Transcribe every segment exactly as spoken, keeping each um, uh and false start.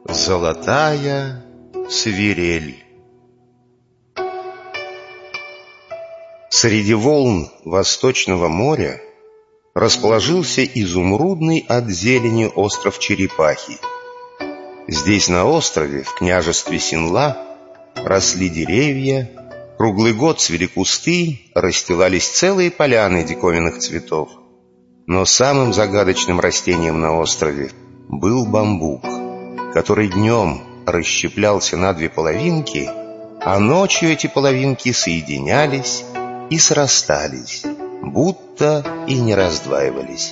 Золотая свирель. Среди волн Восточного моря расположился изумрудный от зелени остров Черепахи. Здесь, на острове, в княжестве Синла, росли деревья, круглый год цвели кусты, расстилались целые поляны диковинных цветов. Но самым загадочным растением на острове был бамбук, который днем расщеплялся на две половинки, а ночью эти половинки соединялись и срастались, будто и не раздваивались.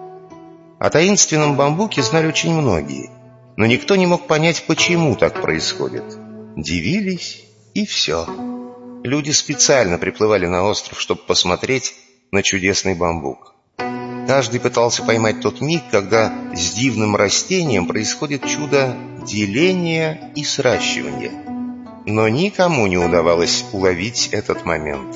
О таинственном бамбуке знали очень многие, но никто не мог понять, почему так происходит. Дивились, и все. Люди специально приплывали на остров, чтобы посмотреть на чудесный бамбук. Каждый пытался поймать тот миг, когда с дивным растением происходит чудо деления и сращивания. Но никому не удавалось уловить этот момент.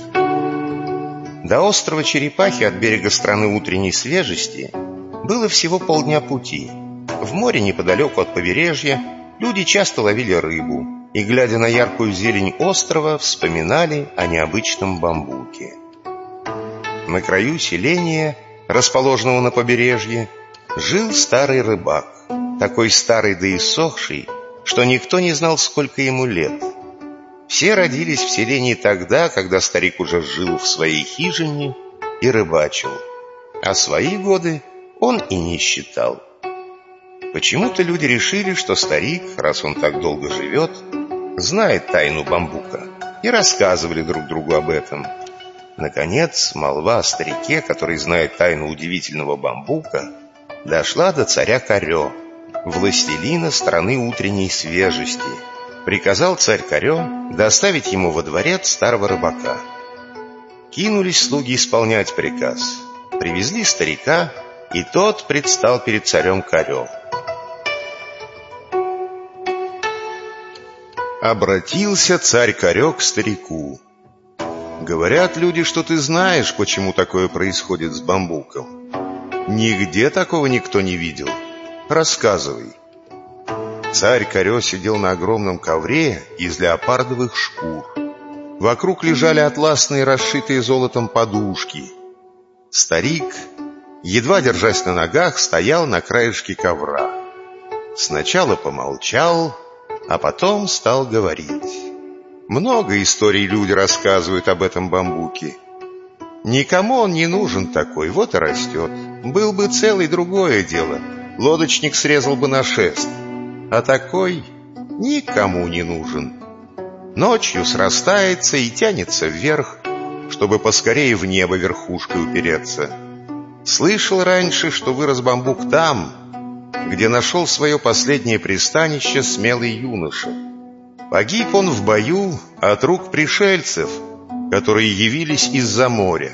До острова Черепахи от берега страны утренней свежести было всего полдня пути. В море неподалеку от побережья люди часто ловили рыбу и, глядя на яркую зелень острова, вспоминали о необычном бамбуке. На краю селения, расположенного на побережье, жил старый рыбак, такой старый да иссохший, что никто не знал, сколько ему лет. Все родились в селении тогда, когда старик уже жил в своей хижине и рыбачил, а свои годы он и не считал. Почему-то люди решили, что старик, раз он так долго живет, знает тайну бамбука, и рассказывали друг другу об этом. Наконец, молва о старике, который знает тайну удивительного бамбука, дошла до царя Карё, властелина страны утренней свежести. Приказал царь Карё доставить ему во дворец старого рыбака. Кинулись слуги исполнять приказ. Привезли старика, и тот предстал перед царем Карё. Обратился царь Карё к старику. «Говорят люди, что ты знаешь, почему такое происходит с бамбуком. Нигде такого никто не видел. Рассказывай». Царь Карё сидел на огромном ковре из леопардовых шкур. Вокруг лежали атласные, расшитые золотом подушки. Старик, едва держась на ногах, стоял на краешке ковра. Сначала помолчал, а потом стал говорить. Много историй люди рассказывают об этом бамбуке. Никому он не нужен такой, вот и растет. Был бы целый, другое дело. Лодочник срезал бы на шест. А такой никому не нужен. Ночью срастается и тянется вверх, чтобы поскорее в небо верхушкой упереться. Слышал раньше, что вырос бамбук там, где нашел свое последнее пристанище смелый юноша. Погиб он в бою от рук пришельцев, которые явились из-за моря.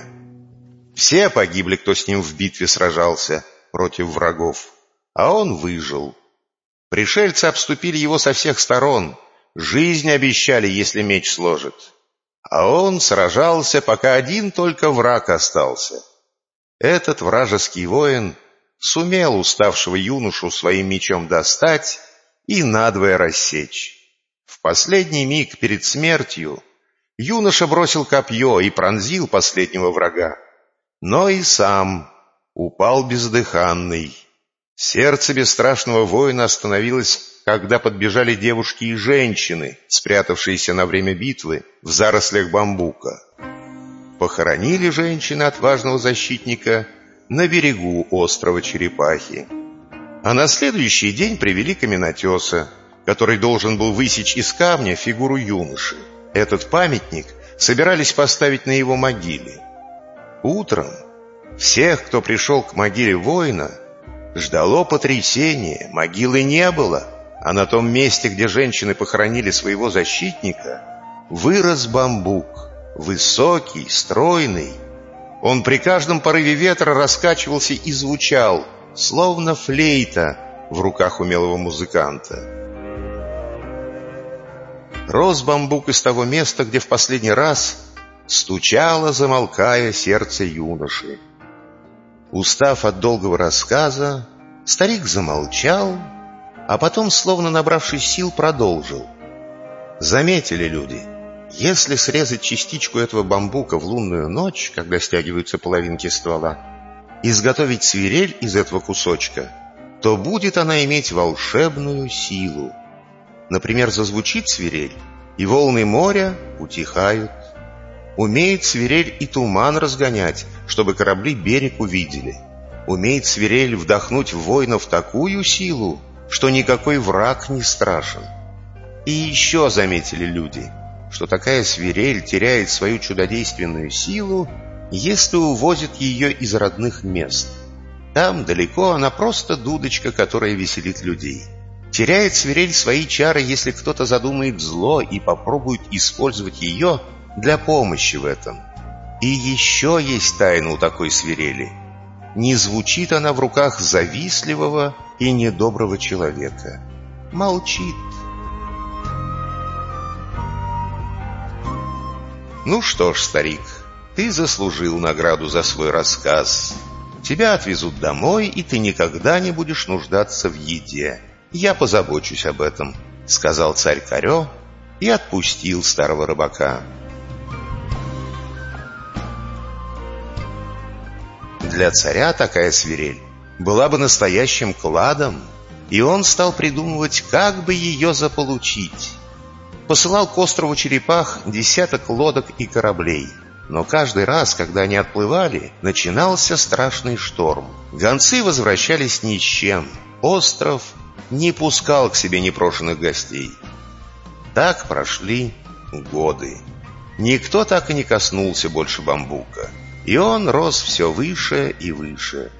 Все погибли, кто с ним в битве сражался против врагов, а он выжил. Пришельцы обступили его со всех сторон, жизнь обещали, если меч сложит. А он сражался, пока один только враг остался. Этот вражеский воин сумел уставшего юношу своим мечом достать и надвое рассечь. В последний миг перед смертью юноша бросил копье и пронзил последнего врага, но и сам упал бездыханный. Сердце бесстрашного воина остановилось, когда подбежали девушки и женщины, спрятавшиеся на время битвы в зарослях бамбука. Похоронили женщины отважного защитника на берегу острова Черепахи. А на следующий день привели каменотеса, который должен был высечь из камня фигуру юноши. Этот памятник собирались поставить на его могиле. Утром всех, кто пришел к могиле воина, ждало потрясение. Могилы не было, а на том месте, где женщины похоронили своего защитника, вырос бамбук, высокий, стройный. Он при каждом порыве ветра раскачивался и звучал, словно флейта в руках умелого музыканта. Рос бамбук из того места, где в последний раз стучало, замолкая, сердце юноши. Устав от долгого рассказа, старик замолчал, а потом, словно набравшись сил, продолжил. Заметили люди, если срезать частичку этого бамбука в лунную ночь, когда стягиваются половинки ствола, изготовить свирель из этого кусочка, то будет она иметь волшебную силу. Например, зазвучит свирель, и волны моря утихают. Умеет свирель и туман разгонять, чтобы корабли берег увидели. Умеет свирель вдохнуть в воинов такую силу, что никакой враг не страшен. И еще заметили люди, что такая свирель теряет свою чудодейственную силу, если увозят ее из родных мест. Там далеко она просто дудочка, которая веселит людей. Теряет свирель свои чары, если кто-то задумает зло и попробует использовать ее для помощи в этом. И еще есть тайна у такой свирели. Не звучит она в руках завистливого и недоброго человека. Молчит. Ну что ж, старик, ты заслужил награду за свой рассказ. Тебя отвезут домой, и ты никогда не будешь нуждаться в еде. Я позабочусь об этом, — сказал царь Корё и отпустил старого рыбака. Для царя такая свирель была бы настоящим кладом, и он стал придумывать, как бы ее заполучить. Посылал к острову Черепах десяток лодок и кораблей, но каждый раз, когда они отплывали, начинался страшный шторм. Гонцы возвращались ни с чем. Остров не пускал к себе непрошенных гостей. Так прошли годы. Никто так и не коснулся больше бамбука, и он рос все выше и выше.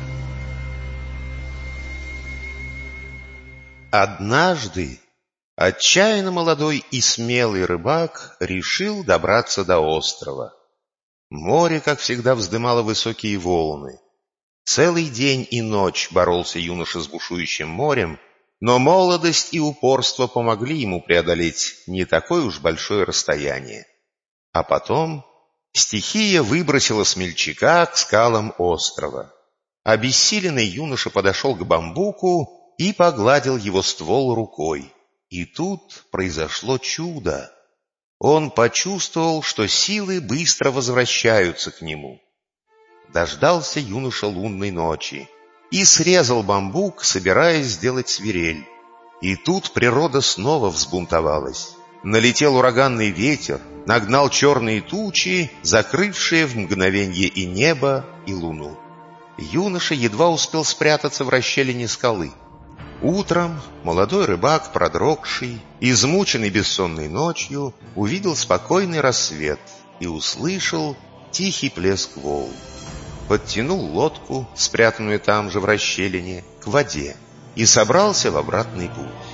Однажды отчаянно молодой и смелый рыбак решил добраться до острова. Море, как всегда, вздымало высокие волны. Целый день и ночь боролся юноша с бушующим морем, но молодость и упорство помогли ему преодолеть не такое уж большое расстояние. А потом стихия выбросила смельчака к скалам острова. Обессиленный юноша подошел к бамбуку и погладил его ствол рукой. И тут произошло чудо. Он почувствовал, что силы быстро возвращаются к нему. Дождался юноша лунной ночи и срезал бамбук, собираясь сделать свирель. И тут природа снова взбунтовалась. Налетел ураганный ветер, нагнал черные тучи, закрывшие в мгновенье и небо, и луну. Юноша едва успел спрятаться в расщелине скалы. Утром молодой рыбак, продрогший, измученный бессонной ночью, увидел спокойный рассвет и услышал тихий плеск волн. Подтянул лодку, спрятанную там же в расщелине, к воде и собрался в обратный путь.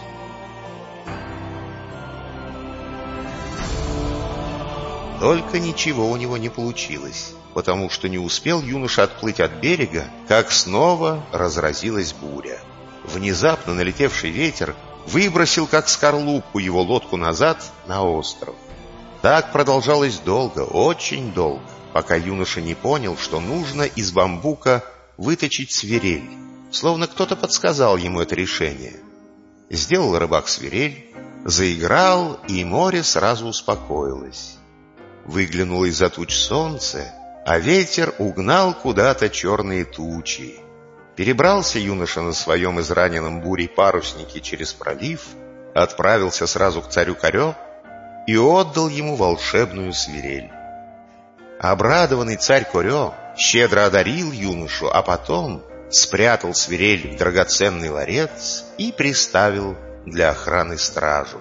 Только ничего у него не получилось, потому что не успел юноша отплыть от берега, как снова разразилась буря. Внезапно налетевший ветер выбросил, как скорлупу, его лодку назад на остров. Так продолжалось долго, очень долго, пока юноша не понял, что нужно из бамбука выточить свирель, словно кто-то подсказал ему это решение. Сделал рыбак свирель, заиграл, и море сразу успокоилось. Выглянуло из-за туч солнце, а ветер угнал куда-то черные тучи. Перебрался юноша на своем израненном бурей паруснике через пролив, отправился сразу к царю Корё и отдал ему волшебную свирель. Обрадованный царь Корё щедро одарил юношу, а потом спрятал свирель в драгоценный ларец и приставил для охраны стражу.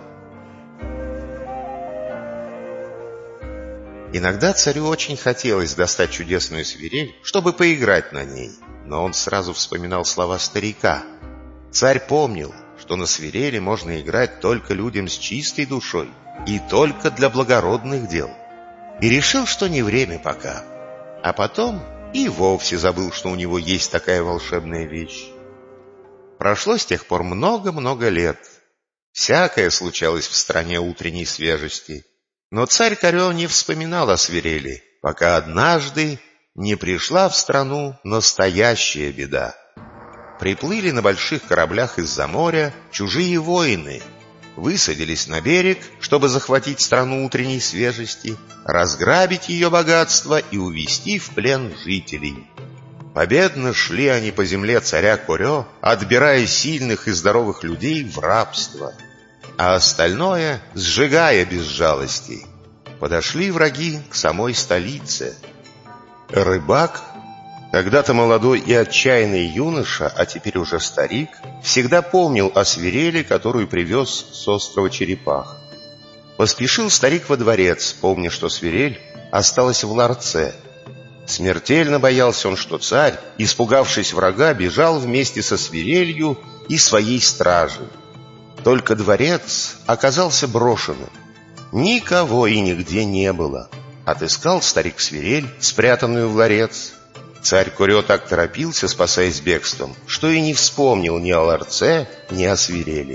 Иногда царю очень хотелось достать чудесную свирель, чтобы поиграть на ней, но он сразу вспоминал слова старика. Царь помнил, что на свирели можно играть только людям с чистой душой и только для благородных дел, и решил, что не время пока. А потом и вовсе забыл, что у него есть такая волшебная вещь. Прошло с тех пор много-много лет. Всякое случалось в стране утренней свежести. Но царь Корё не вспоминал о свирели, пока однажды не пришла в страну настоящая беда. Приплыли на больших кораблях из-за моря чужие воины, высадились на берег, чтобы захватить страну утренней свежести, разграбить ее богатство и увести в плен жителей. Победно шли они по земле царя Корё, отбирая сильных и здоровых людей в рабство, а остальное сжигая без жалости. Подошли враги к самой столице. Рыбак, когда-то молодой и отчаянный юноша, а теперь уже старик, всегда помнил о свирели, которую привез с острова Черепах. Поспешил старик во дворец, помня, что свирель осталась в ларце. Смертельно боялся он, что царь, испугавшись врага, бежал вместе со свирелью и своей стражей. Только дворец оказался брошенным. Никого и нигде не было. Отыскал старик свирель, спрятанную в ларец. Царь Корё так торопился, спасаясь бегством, что и не вспомнил ни о ларце, ни о свирели.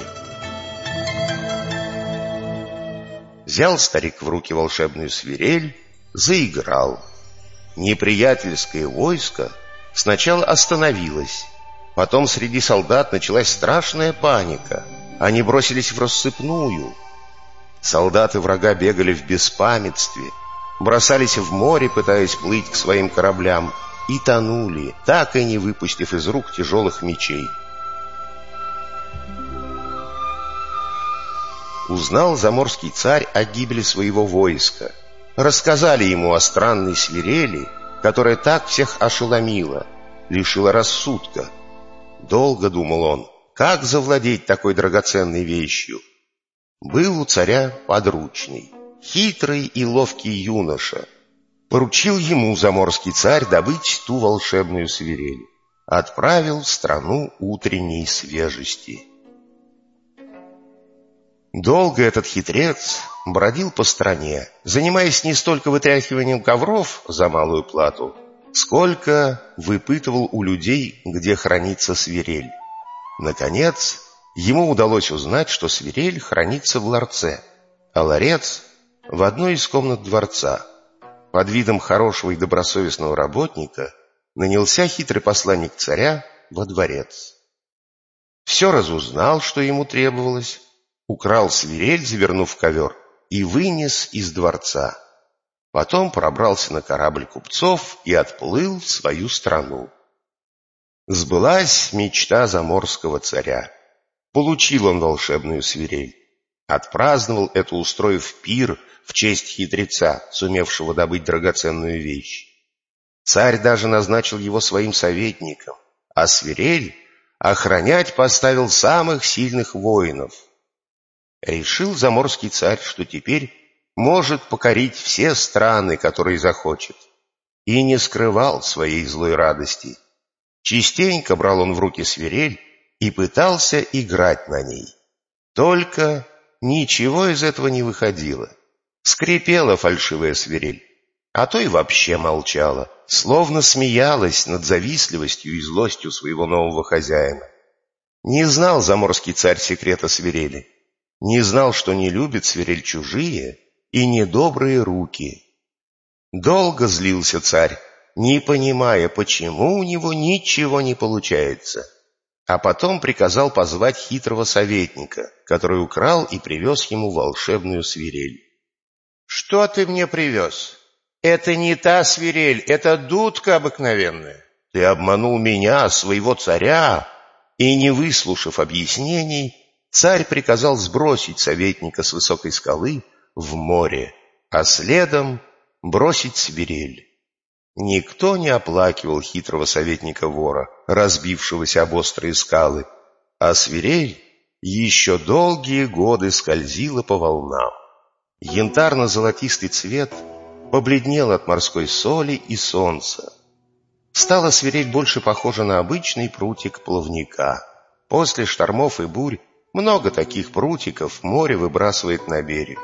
Взял старик в руки волшебную свирель, заиграл. Неприятельское войско сначала остановилось, потом среди солдат началась страшная паника. Они бросились в рассыпную. Солдаты врага бегали в беспамятстве, бросались в море, пытаясь плыть к своим кораблям, и тонули, так и не выпустив из рук тяжелых мечей. Узнал заморский царь о гибели своего войска. Рассказали ему о странной свирели, которая так всех ошеломила, лишила рассудка. Долго думал он, как завладеть такой драгоценной вещью. Был у царя подручный, хитрый и ловкий юноша. Поручил ему заморский царь добыть ту волшебную свирель. Отправил в страну утренней свежести. Долго этот хитрец бродил по стране, занимаясь не столько вытряхиванием ковров за малую плату, сколько выпытывал у людей, где хранится свирель. Наконец, ему удалось узнать, что свирель хранится в ларце, а ларец — в одной из комнат дворца. Под видом хорошего и добросовестного работника нанялся хитрый посланник царя во дворец. Все разузнал, что ему требовалось, украл свирель, завернув в ковер, и вынес из дворца. Потом пробрался на корабль купцов и отплыл в свою страну. Сбылась мечта заморского царя. Получил он волшебную свирель. Отпраздновал это, устроив пир в честь хитреца, сумевшего добыть драгоценную вещь. Царь даже назначил его своим советником, а свирель охранять поставил самых сильных воинов. Решил заморский царь, что теперь может покорить все страны, которые захочет, и не скрывал своей злой радости. Частенько брал он в руки свирель и пытался играть на ней. Только ничего из этого не выходило. Скрипела фальшивая свирель, а то и вообще молчала, словно смеялась над завистливостью и злостью своего нового хозяина. Не знал заморский царь секрета свирели, не знал, что не любит свирель чужие и недобрые руки. Долго злился царь, не понимая, почему у него ничего не получается, а потом приказал позвать хитрого советника, который украл и привез ему волшебную свирель. «Что ты мне привез? Это не та свирель, это дудка обыкновенная. Ты обманул меня, своего царя!» И, не выслушав объяснений, царь приказал сбросить советника с высокой скалы в море, а следом бросить свирель. Никто не оплакивал хитрого советника-вора, разбившегося об острые скалы, а свирель еще долгие годы скользила по волнам. Янтарно-золотистый цвет побледнел от морской соли и солнца. Стала свирель больше похожа на обычный прутик плавника. После штормов и бурь много таких прутиков море выбрасывает на берег.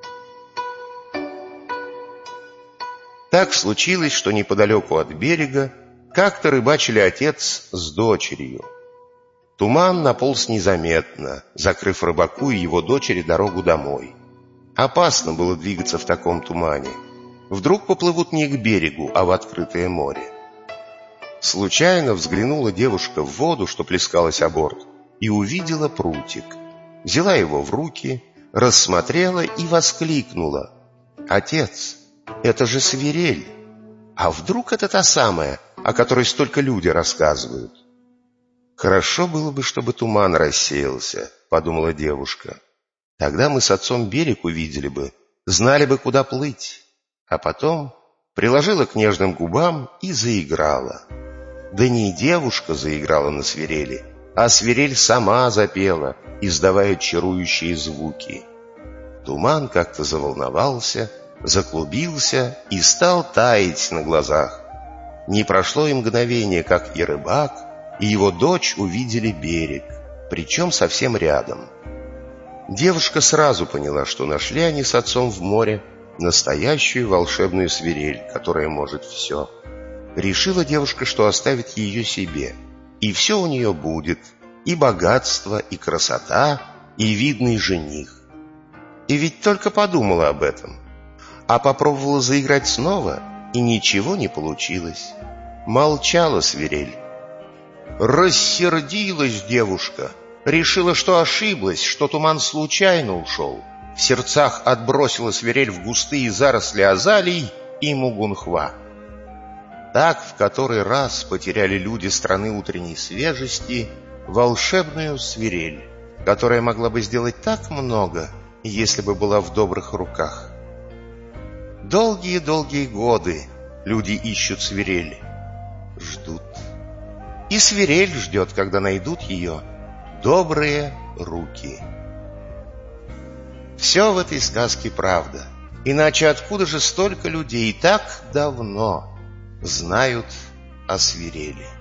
Так случилось, что неподалеку от берега как-то рыбачили отец с дочерью. Туман наполз незаметно, закрыв рыбаку и его дочери дорогу домой. Опасно было двигаться в таком тумане. Вдруг поплывут не к берегу, а в открытое море. Случайно взглянула девушка в воду, что плескалась о борт, и увидела прутик. Взяла его в руки, рассмотрела и воскликнула: «Отец, это же свирель! А вдруг это та самая, о которой столько люди рассказывают?» «Хорошо было бы, чтобы туман рассеялся», — подумала девушка. «Тогда мы с отцом берег увидели бы, знали бы, куда плыть». А потом приложила к нежным губам и заиграла. Да не девушка заиграла на свирели, а свирель сама запела, издавая чарующие звуки. Туман как-то заволновался, заклубился и стал таять на глазах. Не прошло и мгновение, как и рыбак, и его дочь увидели берег, причем совсем рядом. Девушка сразу поняла, что нашли они с отцом в море настоящую волшебную свирель, которая может все. Решила девушка, что оставит ее себе, и все у нее будет, и богатство, и красота, и видный жених. И ведь только подумала об этом, а попробовала заиграть снова, и ничего не получилось. Молчала свирель. Рассердилась девушка, решила, что ошиблась, что туман случайно ушел. В сердцах отбросила свирель в густые заросли азалий и мугунхва. Так в который раз потеряли люди страны утренней свежести волшебную свирель, которая могла бы сделать так много, если бы была в добрых руках. Долгие-долгие годы люди ищут свирель, ждут. И свирель ждет, когда найдут ее добрые руки. Все в этой сказке правда. Иначе откуда же столько людей так давно знают о свирели?